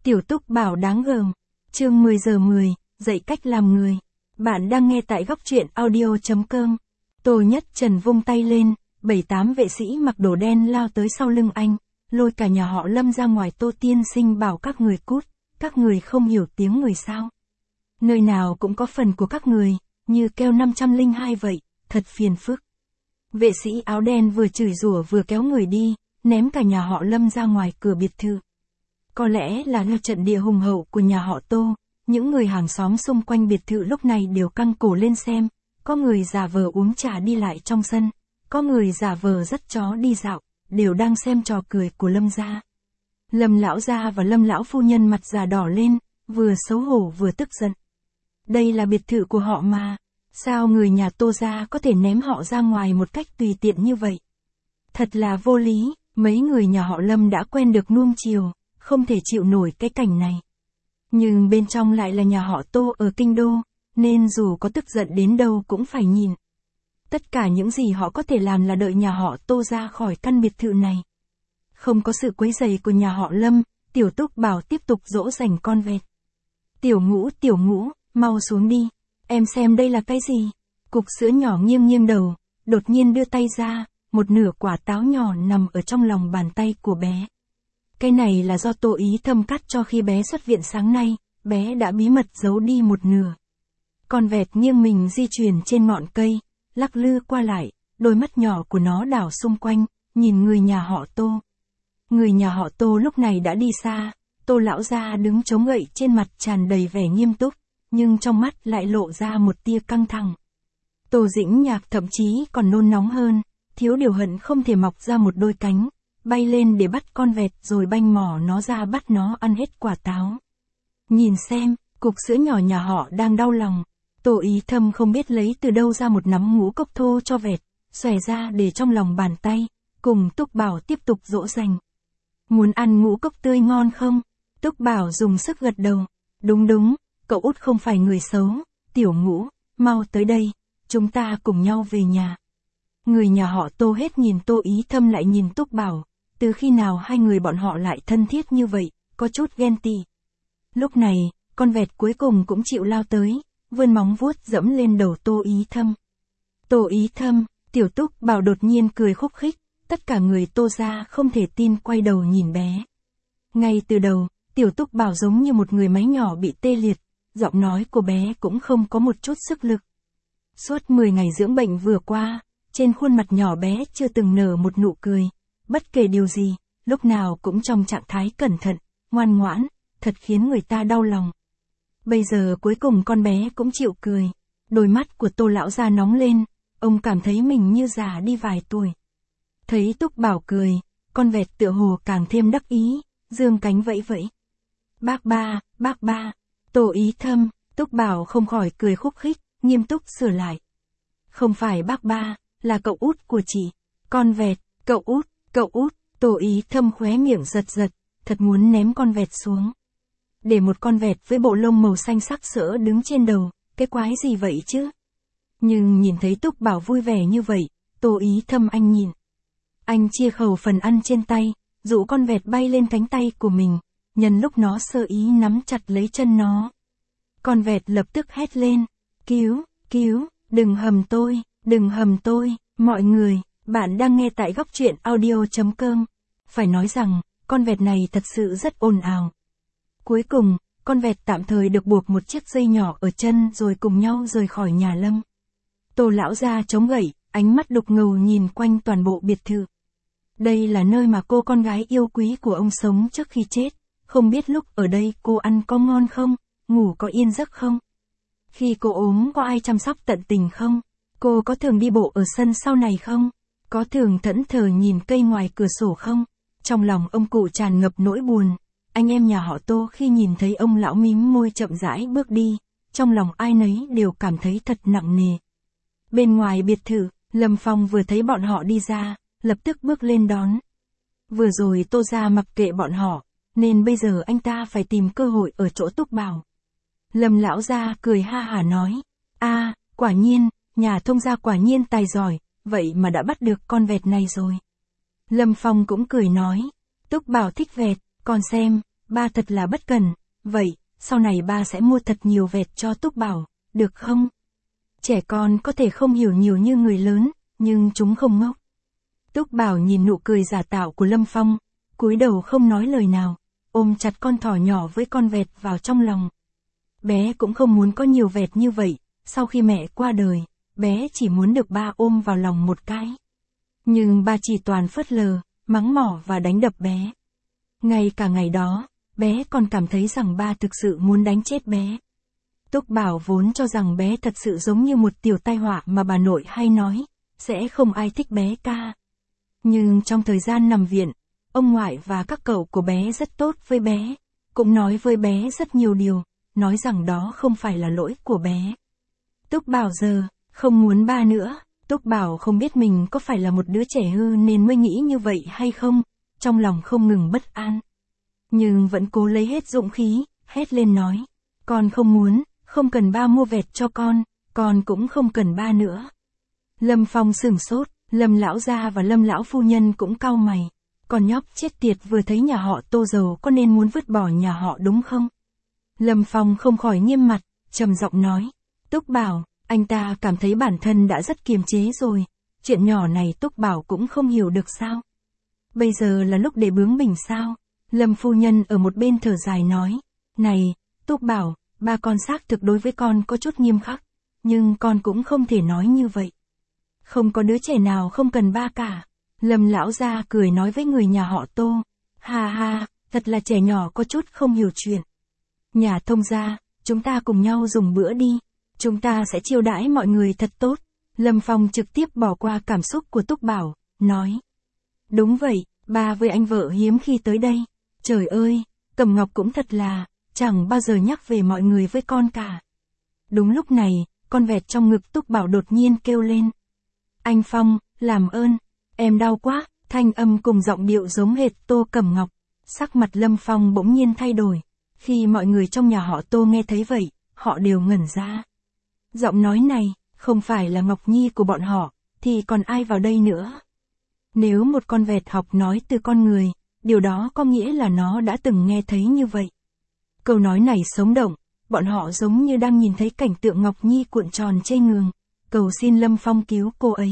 Tiểu Túc Bảo đáng gờm. Chương 10 giờ 10, dạy cách làm người. Bạn đang nghe tại góc truyện audio.com. Tô Nhất Trần vung tay lên, 7-8 vệ sĩ mặc đồ đen lao tới sau lưng anh, lôi cả nhà họ Lâm ra ngoài. Tô tiên sinh bảo các người cút, các người không hiểu tiếng người sao? Nơi nào cũng có phần của các người, như keo 502 vậy, thật phiền phức. Vệ sĩ áo đen vừa chửi rủa vừa kéo người đi, ném cả nhà họ Lâm ra ngoài cửa biệt thự. Có lẽ là do trận địa hùng hậu của nhà họ Tô, những người hàng xóm xung quanh biệt thự lúc này đều căng cổ lên xem, có người giả vờ uống trà đi lại trong sân, có người giả vờ dắt chó đi dạo, đều đang xem trò cười của Lâm gia. Lâm lão gia và Lâm lão phu nhân mặt già đỏ lên, vừa xấu hổ vừa tức giận. Đây là biệt thự của họ mà, sao người nhà Tô gia có thể ném họ ra ngoài một cách tùy tiện như vậy? Thật là vô lý, mấy người nhà họ Lâm đã quen được nuông chiều, không thể chịu nổi cái cảnh này. Nhưng bên trong lại là nhà họ Tô ở kinh đô, nên dù có tức giận đến đâu cũng phải nhìn. Tất cả những gì họ có thể làm là đợi nhà họ Tô ra khỏi căn biệt thự này. Không có sự quấy rầy của nhà họ Lâm, Tiểu Túc Bảo tiếp tục dỗ dành con vẹt. Tiểu Ngũ, mau xuống đi, em xem đây là cái gì? Cục sữa nhỏ nghiêng nghiêng đầu, đột nhiên đưa tay ra, một nửa quả táo nhỏ nằm ở trong lòng bàn tay của bé. Cái này là do Tô Ý Thâm cắt cho khi bé xuất viện sáng nay, bé đã bí mật giấu đi một nửa. Con vẹt nghiêng mình di chuyển trên ngọn cây, lắc lư qua lại, đôi mắt nhỏ của nó đảo xung quanh, nhìn người nhà họ Tô. Người nhà họ Tô lúc này đã đi xa, Tô lão gia đứng chống gậy trên mặt tràn đầy vẻ nghiêm túc, nhưng trong mắt lại lộ ra một tia căng thẳng. Tô Dĩnh Nhạc thậm chí còn nôn nóng hơn, thiếu điều hận không thể mọc ra một đôi cánh, bay lên để bắt con vẹt rồi banh mỏ nó ra bắt nó ăn hết quả táo. Nhìn xem, cục sữa nhỏ nhà họ đang đau lòng. Tô Ý Thâm không biết lấy từ đâu ra một nắm ngũ cốc thô cho vẹt, xòe ra để trong lòng bàn tay, cùng Túc Bảo tiếp tục dỗ dành. Muốn ăn ngũ cốc tươi ngon không? Túc Bảo dùng sức gật đầu. Đúng, cậu út không phải người xấu. Tiểu Ngũ, mau tới đây, chúng ta cùng nhau về nhà. Người nhà họ Tô hết nhìn Tô Ý Thâm lại nhìn Túc Bảo, từ khi nào hai người bọn họ lại thân thiết như vậy, có chút ghen tị. Lúc này, con vẹt cuối cùng cũng chịu lao tới, vươn móng vuốt dẫm lên đầu Tô Ý Thâm. Tô Ý Thâm, Tiểu Túc Bảo đột nhiên cười khúc khích, tất cả người Tô gia không thể tin quay đầu nhìn bé. Ngay từ đầu, Tiểu Túc Bảo giống như một người máy nhỏ bị tê liệt, giọng nói của bé cũng không có một chút sức lực. Suốt 10 ngày dưỡng bệnh vừa qua, trên khuôn mặt nhỏ bé chưa từng nở một nụ cười, bất kể điều gì, lúc nào cũng trong trạng thái cẩn thận, ngoan ngoãn, thật khiến người ta đau lòng. Bây giờ cuối cùng con bé cũng chịu cười, đôi mắt của Tô lão gia nóng lên, ông cảm thấy mình như già đi vài tuổi. Thấy Túc Bảo cười, con vẹt tựa hồ càng thêm đắc ý, dương cánh vẫy vẫy. Bác ba, Tô Ý Thâm, Túc Bảo không khỏi cười khúc khích, nghiêm túc sửa lại. Không phải bác ba, là cậu út của chị. Con vẹt, cậu út, Tô Ý Thâm khóe miệng giật giật, thật muốn ném con vẹt xuống. Để một con vẹt với bộ lông màu xanh sắc sỡ đứng trên đầu, cái quái gì vậy chứ? Nhưng nhìn thấy Túc Bảo vui vẻ như vậy, Tô Ý Thâm anh nhìn. Anh chia khẩu phần ăn trên tay, dụ con vẹt bay lên cánh tay của mình, nhân lúc nó sơ ý nắm chặt lấy chân nó. Con vẹt lập tức hét lên, cứu, đừng hầm tôi, mọi người, bạn đang nghe tại góc truyện audio.com. Phải nói rằng, con vẹt này thật sự rất ồn ào. Cuối cùng, con vẹt tạm thời được buộc một chiếc dây nhỏ ở chân rồi cùng nhau rời khỏi nhà Lâm. Tô lão gia chống gậy, ánh mắt đục ngầu nhìn quanh toàn bộ biệt thự. Đây là nơi mà cô con gái yêu quý của ông sống trước khi chết, không biết lúc ở đây cô ăn có ngon không, ngủ có yên giấc không? Khi cô ốm có ai chăm sóc tận tình không? Cô có thường đi bộ ở sân sau này không? Có thường thẫn thờ nhìn cây ngoài cửa sổ không? Trong lòng ông cụ tràn ngập nỗi buồn. Anh em nhà họ Tô khi nhìn thấy ông lão mím môi chậm rãi bước đi, trong lòng ai nấy đều cảm thấy thật nặng nề. Bên ngoài biệt thự, Lâm Phong vừa thấy bọn họ đi ra, lập tức bước lên đón. Vừa rồi Tô gia mặc kệ bọn họ, nên bây giờ anh ta phải tìm cơ hội ở chỗ Túc Bảo. Lâm lão gia cười ha hả nói, quả nhiên, nhà thông gia quả nhiên tài giỏi, vậy mà đã bắt được con vẹt này rồi. Lâm Phong cũng cười nói, Túc Bảo thích vẹt, con xem, ba thật là bất cần, vậy, sau này ba sẽ mua thật nhiều vẹt cho Túc Bảo, được không? Trẻ con có thể không hiểu nhiều như người lớn, nhưng chúng không ngốc. Túc Bảo nhìn nụ cười giả tạo của Lâm Phong, cúi đầu không nói lời nào, ôm chặt con thỏ nhỏ với con vẹt vào trong lòng. Bé cũng không muốn có nhiều vẹt như vậy, sau khi mẹ qua đời, bé chỉ muốn được ba ôm vào lòng một cái. Nhưng ba chỉ toàn phớt lờ, mắng mỏ và đánh đập bé. Ngay cả ngày đó, bé còn cảm thấy rằng ba thực sự muốn đánh chết bé. Túc Bảo vốn cho rằng bé thật sự giống như một tiểu tai họa mà bà nội hay nói, sẽ không ai thích bé ca. Nhưng trong thời gian nằm viện, ông ngoại và các cậu của bé rất tốt với bé, cũng nói với bé rất nhiều điều, nói rằng đó không phải là lỗi của bé. Túc Bảo giờ, không muốn ba nữa, Túc Bảo không biết mình có phải là một đứa trẻ hư nên mới nghĩ như vậy hay không, trong lòng không ngừng bất an. Nhưng vẫn cố lấy hết dũng khí, hét lên nói, con không muốn, không cần ba mua vẹt cho con cũng không cần ba nữa. Lâm Phong sửng sốt, Lâm lão gia và Lâm lão phu nhân cũng cau mày. Con nhóc chết tiệt vừa thấy nhà họ Tô giàu có nên muốn vứt bỏ nhà họ đúng không? Lâm Phong không khỏi nghiêm mặt, trầm giọng nói. Túc Bảo, anh ta cảm thấy bản thân đã rất kiềm chế rồi. Chuyện nhỏ này Túc Bảo cũng không hiểu được sao? Bây giờ là lúc để bướng bỉnh sao? Lâm phu nhân ở một bên thở dài nói. Này, Túc Bảo, ba con xác thực đối với con có chút nghiêm khắc. Nhưng con cũng không thể nói như vậy. Không có đứa trẻ nào không cần ba cả. Lâm lão gia cười nói với người nhà họ Tô. Ha ha, thật là trẻ nhỏ có chút không hiểu chuyện. Nhà Thông gia, chúng ta cùng nhau dùng bữa đi. Chúng ta sẽ chiêu đãi mọi người thật tốt. Lâm Phong trực tiếp bỏ qua cảm xúc của Túc Bảo, nói. Đúng vậy, ba với anh vợ hiếm khi tới đây. Trời ơi, Cẩm Ngọc cũng thật là, chẳng bao giờ nhắc về mọi người với con cả. Đúng lúc này, con vẹt trong ngực Túc Bảo đột nhiên kêu lên. Anh Phong, làm ơn, em đau quá, thanh âm cùng giọng điệu giống hệt Tô Cẩm Ngọc. Sắc mặt Lâm Phong bỗng nhiên thay đổi. Khi mọi người trong nhà họ Tô nghe thấy vậy, họ đều ngẩn ra. Giọng nói này, không phải là Ngọc Nhi của bọn họ, thì còn ai vào đây nữa? Nếu một con vẹt học nói từ con người, điều đó có nghĩa là nó đã từng nghe thấy như vậy. Câu nói này sống động, bọn họ giống như đang nhìn thấy cảnh tượng Ngọc Nhi cuộn tròn trên ngường, cầu xin Lâm Phong cứu cô ấy.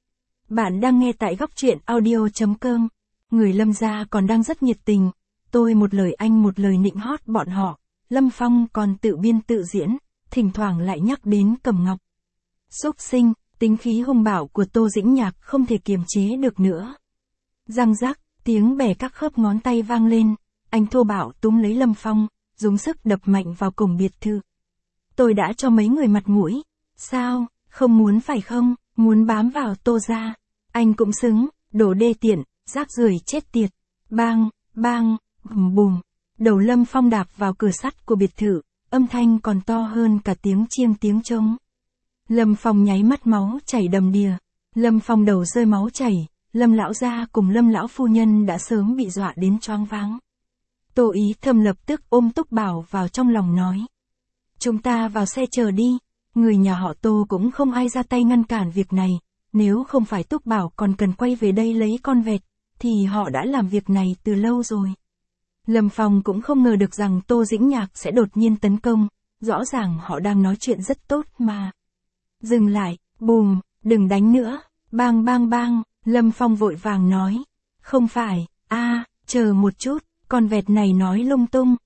Bạn đang nghe tại góc truyện audio.com. Người Lâm gia còn đang rất nhiệt tình, tôi một lời anh một lời nịnh hót bọn họ, Lâm Phong còn tự biên tự diễn, thỉnh thoảng lại nhắc đến Cẩm Ngọc. Xúc sinh, tính khí hung bạo của Tô Dĩnh Nhạc không thể kiềm chế được nữa. Răng rắc, tiếng bẻ các khớp ngón tay vang lên, anh thô bạo túm lấy Lâm Phong, dùng sức đập mạnh vào cổng biệt thự. Tôi đã cho mấy người mặt mũi, sao, không muốn phải không, muốn bám vào Tô gia, anh cũng xứng, đồ đê tiện, rác rưởi chết tiệt. Bang, bang, bùm, đầu Lâm Phong đạp vào cửa sắt của biệt thự, âm thanh còn to hơn cả tiếng chiêng tiếng trống. Lâm Phong nháy mắt máu chảy đầm đìa, Lâm Phong đầu rơi máu chảy, Lâm lão gia cùng Lâm lão phu nhân đã sớm bị dọa đến choáng váng. Tô Ý Thâm lập tức ôm Túc Bảo vào trong lòng nói. Chúng ta vào xe chờ đi, người nhà họ Tô cũng không ai ra tay ngăn cản việc này, nếu không phải Túc Bảo còn cần quay về đây lấy con vẹt, thì họ đã làm việc này từ lâu rồi. Lâm Phong cũng không ngờ được rằng Tô Dĩnh Nhạc sẽ đột nhiên tấn công, rõ ràng họ đang nói chuyện rất tốt mà. Dừng lại, bùm, đừng đánh nữa, bang bang bang, Lâm Phong vội vàng nói. Không phải, chờ một chút, con vẹt này nói lung tung.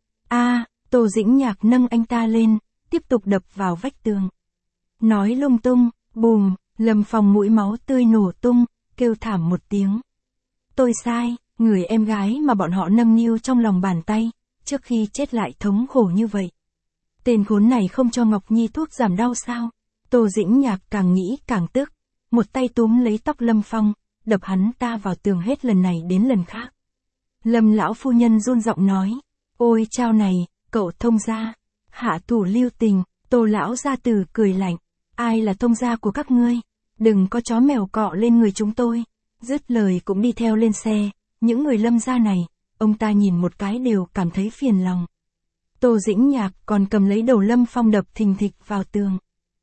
Tô Dĩnh Nhạc nâng anh ta lên, tiếp tục đập vào vách tường. Nói lung tung, bùm, Lâm Phong mũi máu tươi nổ tung, kêu thảm một tiếng. Tôi sai, người em gái mà bọn họ nâng niu trong lòng bàn tay, trước khi chết lại thống khổ như vậy. Tên khốn này không cho Ngọc Nhi thuốc giảm đau sao? Tô Dĩnh Nhạc càng nghĩ càng tức, một tay túm lấy tóc Lâm Phong, đập hắn ta vào tường hết lần này đến lần khác. Lâm lão phu nhân run giọng nói, ôi chao này, cậu Thông gia, hạ thủ lưu tình. Tô lão gia tử cười lạnh, ai là thông gia của các ngươi, đừng có chó mèo cọ lên người chúng tôi. Dứt lời cũng đi theo lên xe, những người Lâm gia này, ông ta nhìn một cái đều cảm thấy phiền lòng. Tô Dĩnh Nhạc còn cầm lấy đầu Lâm Phong đập thình thịch vào tường.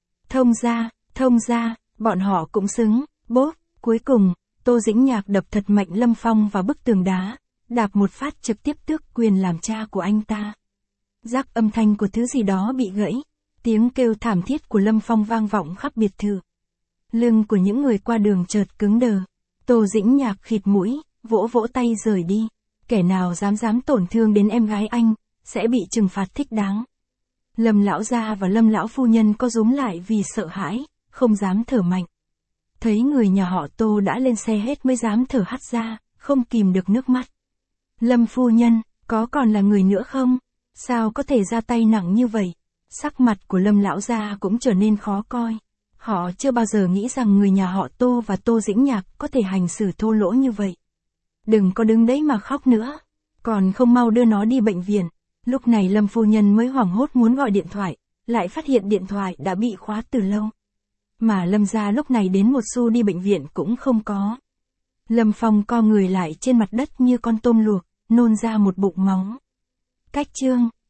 Thông gia, bọn họ cũng xứng, bốp, cuối cùng, Tô Dĩnh Nhạc đập thật mạnh Lâm Phong vào bức tường đá, đạp một phát trực tiếp tước quyền làm cha của anh ta. Rắc âm thanh của thứ gì đó bị gãy, tiếng kêu thảm thiết của Lâm Phong vang vọng khắp biệt thự. Lưng của những người qua đường chợt cứng đờ. Tô Dĩnh Nhạc khịt mũi, vỗ vỗ tay rời đi. Kẻ nào dám tổn thương đến em gái anh, sẽ bị trừng phạt thích đáng. Lâm lão gia và Lâm lão phu nhân co rúm lại vì sợ hãi, không dám thở mạnh. Thấy người nhà họ Tô đã lên xe hết mới dám thở hắt ra, không kìm được nước mắt. Lâm phu nhân, có còn là người nữa không? Sao có thể ra tay nặng như vậy? Sắc mặt của Lâm lão gia cũng trở nên khó coi. Họ chưa bao giờ nghĩ rằng người nhà họ Tô và Tô Dĩnh Nhạc có thể hành xử thô lỗ như vậy. Đừng có đứng đấy mà khóc nữa. Còn không mau đưa nó đi bệnh viện. Lúc này Lâm phu nhân mới hoảng hốt muốn gọi điện thoại, lại phát hiện điện thoại đã bị khóa từ lâu. Mà Lâm gia lúc này đến một xu đi bệnh viện cũng không có. Lâm Phong co người lại trên mặt đất như con tôm luộc, nôn ra một bụng máu. Cách chương